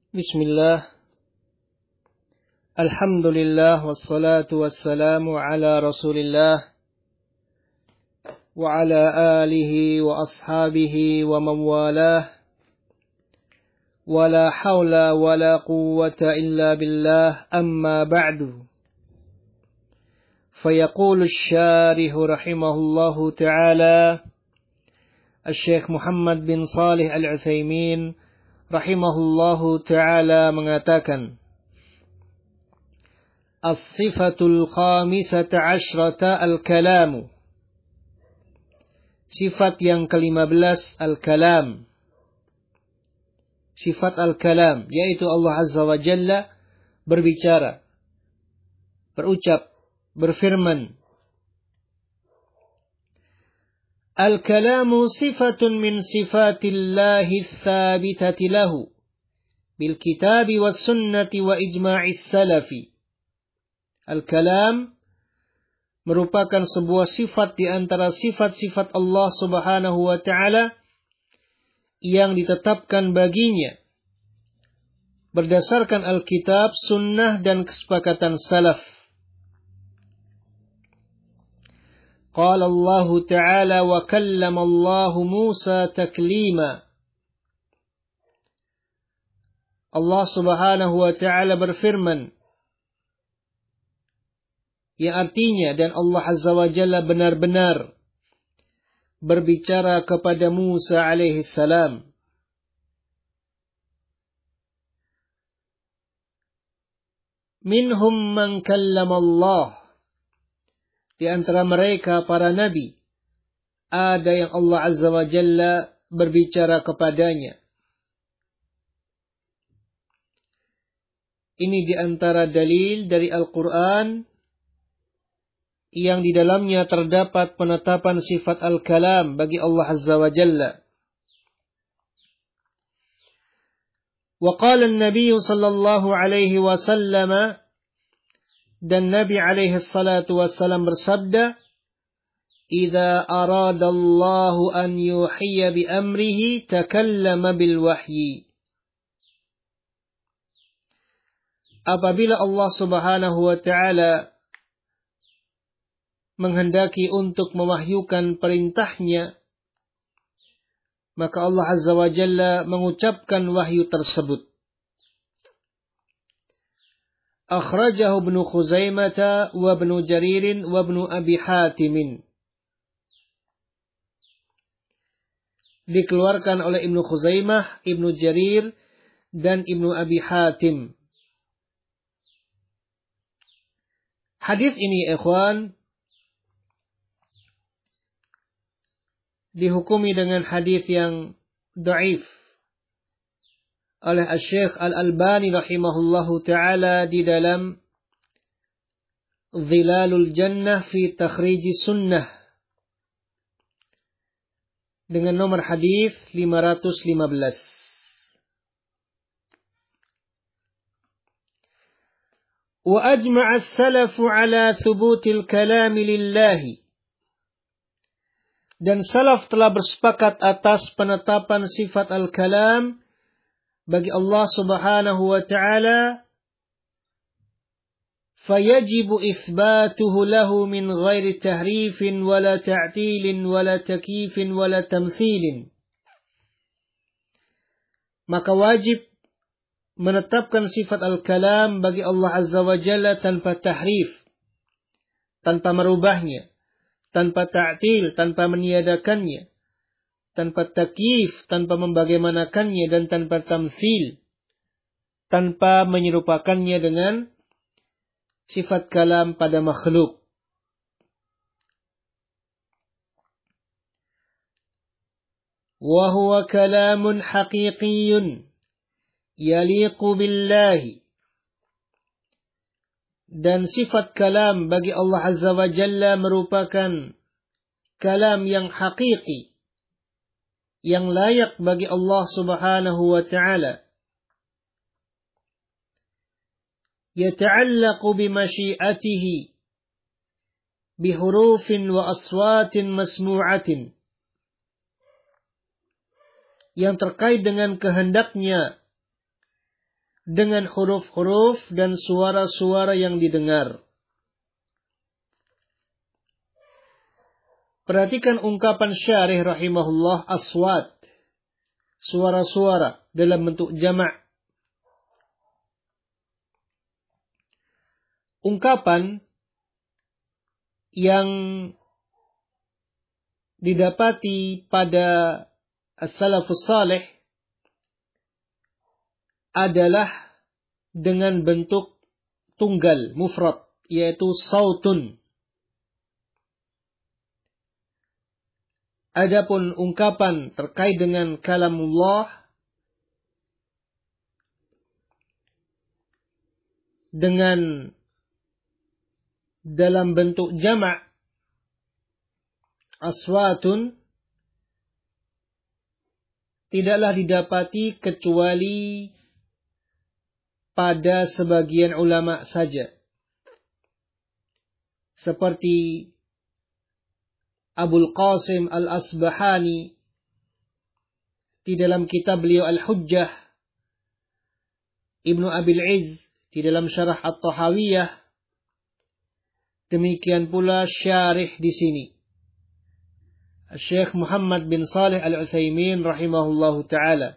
Bismillah, alhamdulillah, wassalatu wassalamu ala rasulillah, wa ala alihi wa ashabihi wa mawalah, wa la hawla wa la quwwata illa billah, amma ba'du. Fayaqulu syarihu rahimahullahu ta'ala, Syekh Muhammad bin Salih Al-Utsaimin rahimahullahu ta'ala mengatakan, As-sifatul khamisata asyrata al-kalamu. Sifat yang ke-15 al-kalam. Sifat al-kalam, yaitu Allah Azza wa Jalla berbicara, berucap, berfirman. Al-kalamu sifatun min sifatillahi tsabitati lahu bil kitabi was sunnati wa ijma'is salafi. Al-kalam merupakan sebuah sifat di antara sifat-sifat Allah Subhanahu wa taala yang ditetapkan baginya berdasarkan Alkitab, sunnah dan kesepakatan salaf. Qala Allah Ta'ala wa kallama Allah Musa taklima. Allah Subhanahu wa Ta'ala berfirman, yang artinya, dan Allah Azza wa Jalla benar-benar berbicara kepada Musa alaihi salam. Minhum man kallama Allah. Di antara mereka para nabi, ada yang Allah Azza wa Jalla berbicara kepadanya. Ini di antara dalil dari Al-Quran yang di dalamnya terdapat penetapan sifat Al-Kalam bagi Allah Azza wa Jalla. Wa qala an-nabiy sallallahu alaihi wasallam, dan Nabi alaihi salatu wassalam bersabda, "Idza arada Allah an yuhiyya bi amrihi takallama bil wahyi." Apabila Allah Subhanahu wa taala menghendaki untuk mewahyukan perintahnya, maka Allah Azza wa Jalla mengucapkan wahyu tersebut. Akhrajahu Ibnu Khuzaimah wa Ibnu Jarir wa Ibnu Abi Hatim. Dikeluarkan oleh Ibnu Khuzaimah, Ibnu Jarir dan Ibnu Abi Hatim. Hadis ini, ikhwan, dihukumi dengan hadis yang dhaif oleh Syekh Al-Albani rahimahullahu ta'ala di dalam Zilalul Jannah fi Takhriji Sunnah dengan nomor hadis 515. Wa ajma'a as-salafu ala thubutil kalami lillahi. Dan salaf telah bersepakat atas penetapan sifat al-kalam bagi Allah Subhanahu wa ta'ala, fayajibu itsbatuhu lahu min ghairi tahrifin wala ta'tilin wala takyifin wala tamthilin. Maka wajib menetapkan sifat al-kalam bagi Allah Azza wa Jalla tanpa tahrif, tanpa merubahnya, tanpa ta'til, tanpa meniadakannya, tanpa takyif, tanpa membagaimanakannya, dan tanpa tamthil, tanpa menyerupakannya dengan sifat kalam pada makhluk. Wa huwa kalamun haqiqiyyun yaliqu billahi. Dan sifat kalam bagi Allah Azza wa Jalla merupakan kalam yang hakiki, yang layak bagi Allah Subhanahu wa ta'ala. Yata'allaqu bimasyiatihi bihurufin wa aswatin masmu'atin. Yang terkait dengan kehendaknya dengan huruf-huruf dan suara-suara yang didengar. Perhatikan ungkapan syarih rahimahullah, aswat, suara-suara dalam bentuk jamak. Ungkapan yang didapati pada as-salafus salih adalah dengan bentuk tunggal, mufrad, yaitu sautun. Adapun ungkapan terkait dengan kalamullah dengan dalam bentuk jamak, aswatun, tidaklah didapati kecuali pada sebagian ulama saja. Seperti Abul Qasim Al-Asbahani di dalam kitab beliau Al-Hujjah, Ibnu Abil Izz di dalam syarah At-Tahawiyah, demikian pula syarih di sini Syekh Muhammad bin Salih Al-Utsaimin rahimahullahu taala.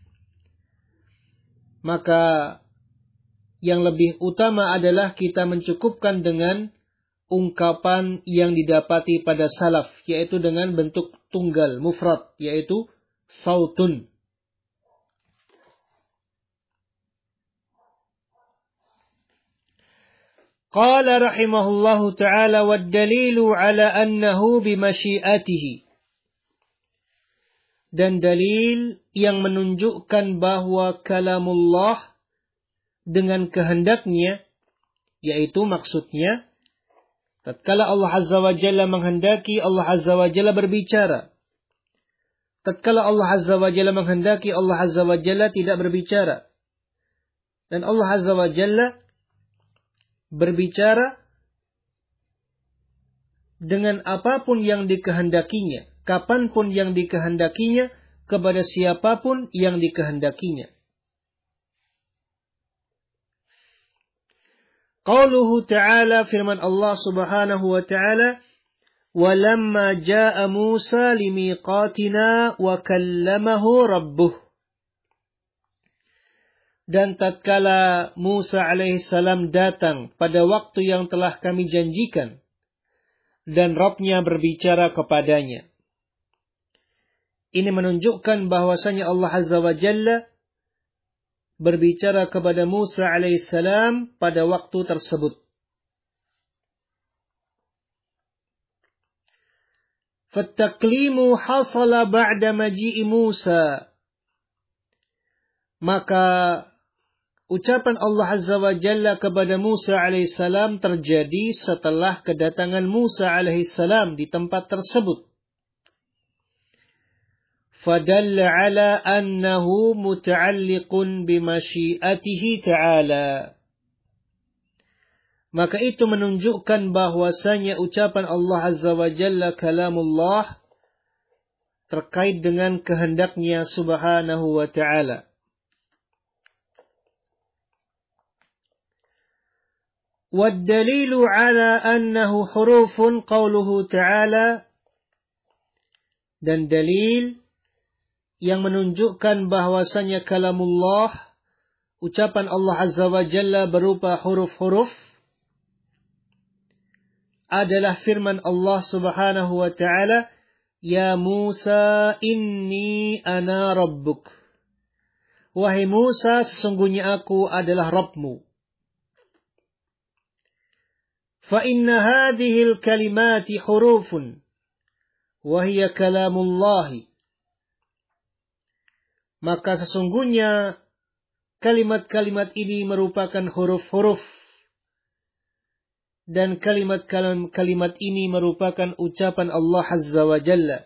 Maka yang lebih utama adalah kita mencukupkan dengan ungkapan yang didapati pada salaf, yaitu dengan bentuk tunggal, mufrad, yaitu sautun. Qala rahimahullahu ta'ala wad-dalilu ala annahu bimasyiatihi. Dan dalil yang menunjukkan bahwa kalamullah dengan kehendaknya, yaitu maksudnya tatkala Allah Azza wa Jalla menghendaki, Allah Azza wa Jalla berbicara. Tatkala Allah Azza wa Jalla menghendaki, Allah Azza wa Jalla tidak berbicara. Dan Allah Azza wa Jalla berbicara dengan apapun yang dikehendakinya, kapanpun yang dikehendakinya, kepada siapapun yang dikehendakinya. Qauluhu ta'ala, firman Allah subhanahu wa ta'ala, وَلَمَّا جَاءَ مُوسَى لِمِيقَاتِنَا وَكَلَّمَهُ رَبُّهُ. Dan tatkala Musa alaihissalam datang pada waktu yang telah kami janjikan, dan Rabb-Nya berbicara kepadanya. Ini menunjukkan bahwasanya Allah Azza wa Jalla berbicara kepada Musa alaihissalam pada waktu tersebut. Fattaklimu hasala ba'da maji'i Musa. Maka ucapan Allah Azza wa Jalla kepada Musa alaihissalam terjadi setelah kedatangan Musa alaihissalam di tempat tersebut. Fadalla ala annahu muta'alliqun bimasyiatihi ta'ala. Maka itu menunjukkan bahwasanya ucapan Allah Azza wa Jalla kalamullah terkait dengan kehendaknya subhanahu wa ta'ala. وَالدَّلِيلُ عَلَى أَنَّهُ حُرُوفٌ قَوْلُهُ تَعَالَى. Dan dalil yang menunjukkan bahwasanya kalamullah, ucapan Allah Azza wa Jalla berupa huruf-huruf, adalah firman Allah subhanahu wa ta'ala, Ya Musa inni ana rabbuk. Wahai Musa, sesungguhnya aku adalah Rabbmu. فَإِنَّ هَذِهِ الْكَلِمَاتِ حُرُوفٌ وَهِيَ كَلَامُ اللَّهِ. Maka sesungguhnya kalimat-kalimat ini merupakan huruf-huruf, dan kalimat ini merupakan ucapan Allah Azza wa Jalla.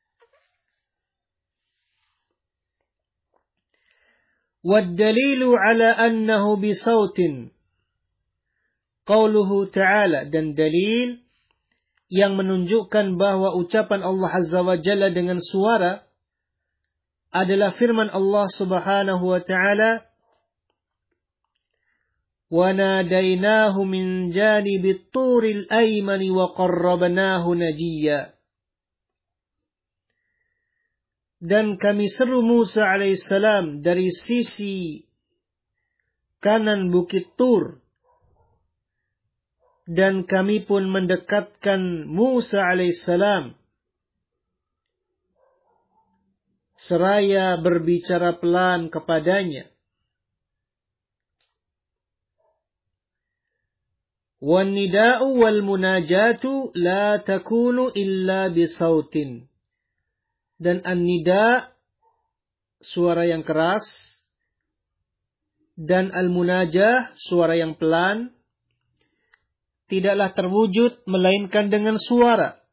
وَالدَّلِيلُ عَلَى أَنَّهُ بِصَوْتٍ Qauluhu ta'ala. Dan dalil yang menunjukkan bahwa ucapan Allah Azza wa Jalla dengan suara adalah firman Allah subhanahu wa ta'ala, وَنَادَيْنَاهُ مِنْ جَانِبِ الطُّورِ الْأَيْمَنِ وَقَرَّبْنَاهُ نَجِيًّا. Dan kami seru Musa alaihissalam dari sisi kanan bukit Tur. Dan kami pun mendekatkan Musa alaihissalam seraya berbicara pelan kepadanya. وَالنِّدَاءُ وَالْمُنَاجَاتُ لَا تَكُونُ إِلَّا بِصَوْتٍ. Dan an-nida, suara yang keras, dan al-munajah, suara yang pelan, tidaklah terwujud melainkan dengan suara.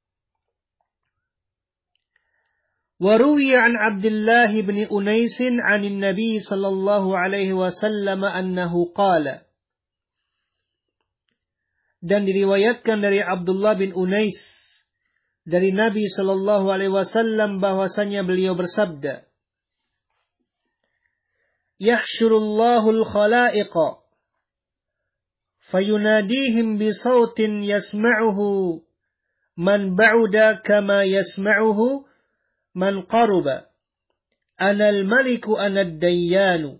وَرُوِيَ عَنْ عَبْدِ اللَّهِ بْنِ أُنَيْسٍ عَنِ النَّبِيِّ صَلَّى اللَّهُ عَلَيْهِ وَسَلَّمَ أَنَّهُ قَالَ. Dan diriwayatkan dari Abdullah bin Unais dari Nabi sallallahu alaihi wasallam bahwasanya beliau bersabda, Yahsyurullahu al-khalaiqa fayunadihim bisautin yasma'uhu man ba'uda kama yasma'uhu man qaruba. Ana al-maliku ana ad-dayyanu.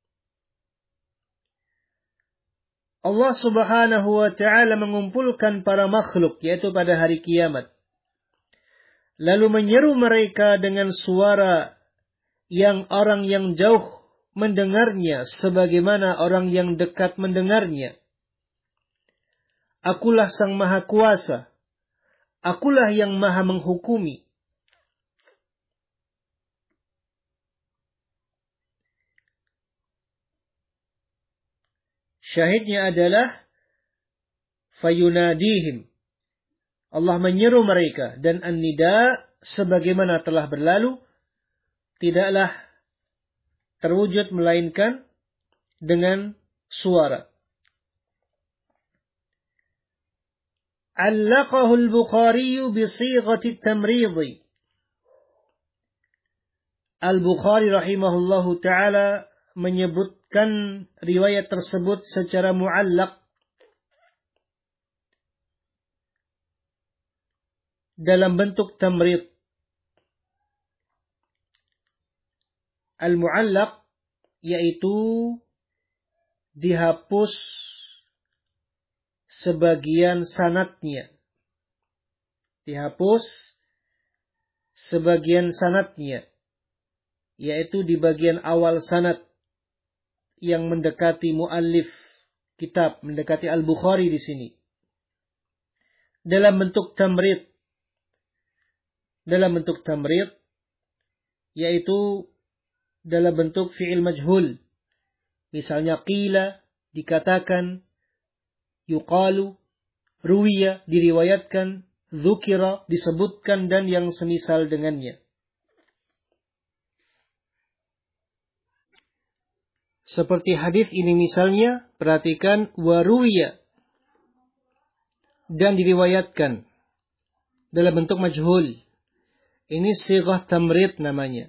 Allah subhanahu wa ta'ala mengumpulkan para makhluk, yaitu pada hari kiamat. Lalu menyeru mereka dengan suara yang orang yang jauh mendengarnya sebagaimana orang yang dekat mendengarnya. Akulah Sang Maha Kuasa. Akulah yang Maha menghukumi. Syahidnya adalah fayunadihim. Allah menyeru mereka, dan an-nida sebagaimana telah berlalu tidaklah terwujud melainkan dengan suara. Allaqahu al-Bukhari bi sighati at-tamrid. Al-Bukhari rahimahullahu taala menyebutkan riwayat tersebut secara muallaq dalam bentuk tamrid. Al-muallaq yaitu dihapus sebagian sanadnya. Dihapus sebagian sanadnya, yaitu di bagian awal sanad yang mendekati muallif kitab, mendekati Al-Bukhari di sini. Dalam bentuk tamrid. Dalam bentuk tamrid, yaitu dalam bentuk fi'il majhul. Misalnya qila, dikatakan, yuqalu, ruwiya, diriwayatkan, dzukira, disebutkan, dan yang semisal dengannya. Seperti hadis ini misalnya, perhatikan, waruwiya, dan diriwayatkan dalam bentuk majhul. Ini sighah tamrid namanya.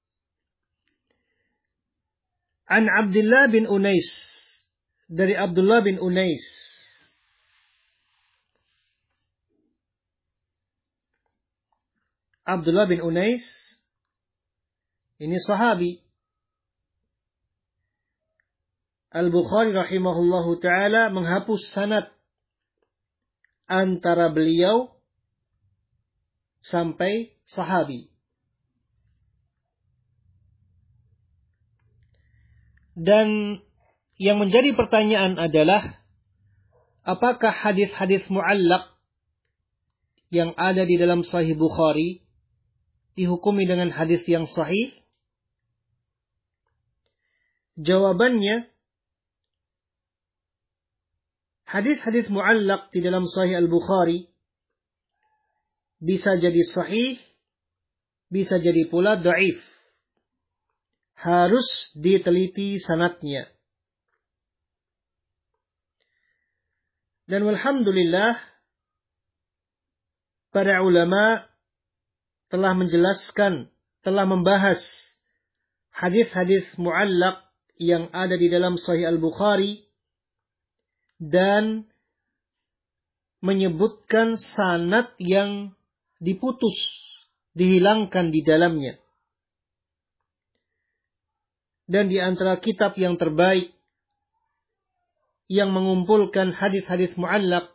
An Abdullah bin Unais. Dari Abdullah bin Unais. Abdullah bin Unais. Ini sahabi. Al-Bukhari rahimahullahu ta'ala menghapus sanad antara beliau sampai sahabi. Dan yang menjadi pertanyaan adalah, apakah hadis-hadis muallaq yang ada di dalam Sahih Bukhari dihukumi dengan hadis yang sahih? Jawabannya, hadis-hadis muallaq di dalam Sahih Al-Bukhari bisa jadi sahih, bisa jadi pula dhaif. Harus diteliti sanadnya. Dan walhamdulillah, para ulama telah menjelaskan, telah membahas hadis-hadis muallaq yang ada di dalam Sahih Al-Bukhari dan menyebutkan sanad yang diputus, dihilangkan di dalamnya. Dan di antara kitab yang terbaik yang mengumpulkan hadis-hadis mu'allaq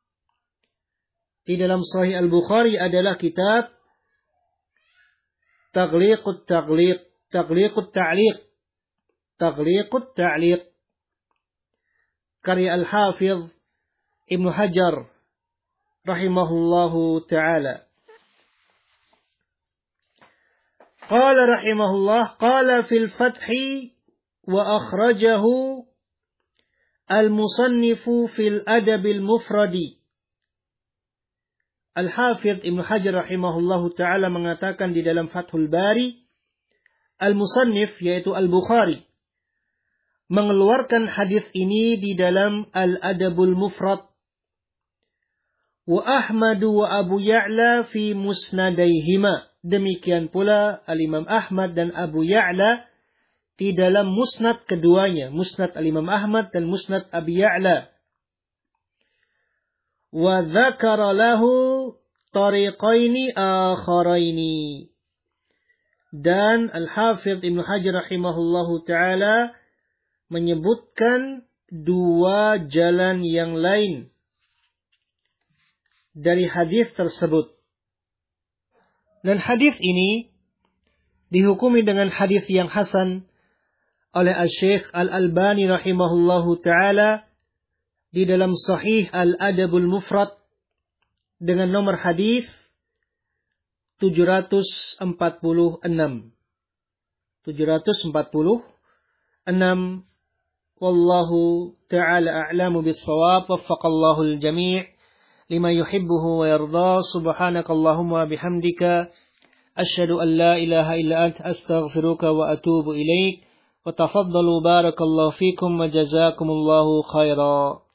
di dalam Sahih Al-Bukhari adalah kitab Taghliqut Ta'liq karya Al-Hafidh Ibnu Hajar rahimahullahu ta'ala. Qala rahimahullah, qala fil fathi wa akhrajahu al-musannifu fil adabil mufradi. Al-Hafidh Ibnu Hajar rahimahullahu ta'ala mengatakan di dalam Fathul Bari, al-musannif yaitu Al-Bukhari mengeluarkan hadis ini di dalam Al-Adabul Mufrad. Wa Ahmadu wa Abu Ya'la fi musnadaihima. Demikian pula Al-Imam Ahmad dan Abu Ya'la di dalam musnad keduanya, musnad Al-Imam Ahmad dan musnad Abi Ya'la. Wa dzakara lahu tariqaini akharaini. Dan Al-Hafidh Ibnu Hajar rahimahullahu ta'ala menyebutkan dua jalan yang lain dari hadis tersebut. Dan hadis ini dihukumi dengan hadis yang hasan oleh Al-Syekh Al-Albani rahimahullahu ta'ala di dalam Sahih Al-Adabul Mufrad dengan nomor hadis 746. Wallahu ta'ala a'lamu bis-shawab. Waffaqallahu al-jami' lima yuhibbuhu wa yarda. Subhanakallahumma bihamdika asyhadu an la ilaha illa anta astaghfiruka wa atubu ilaik. Wa tafaddalu barakallahu fikum wa jazakumullahu khairan.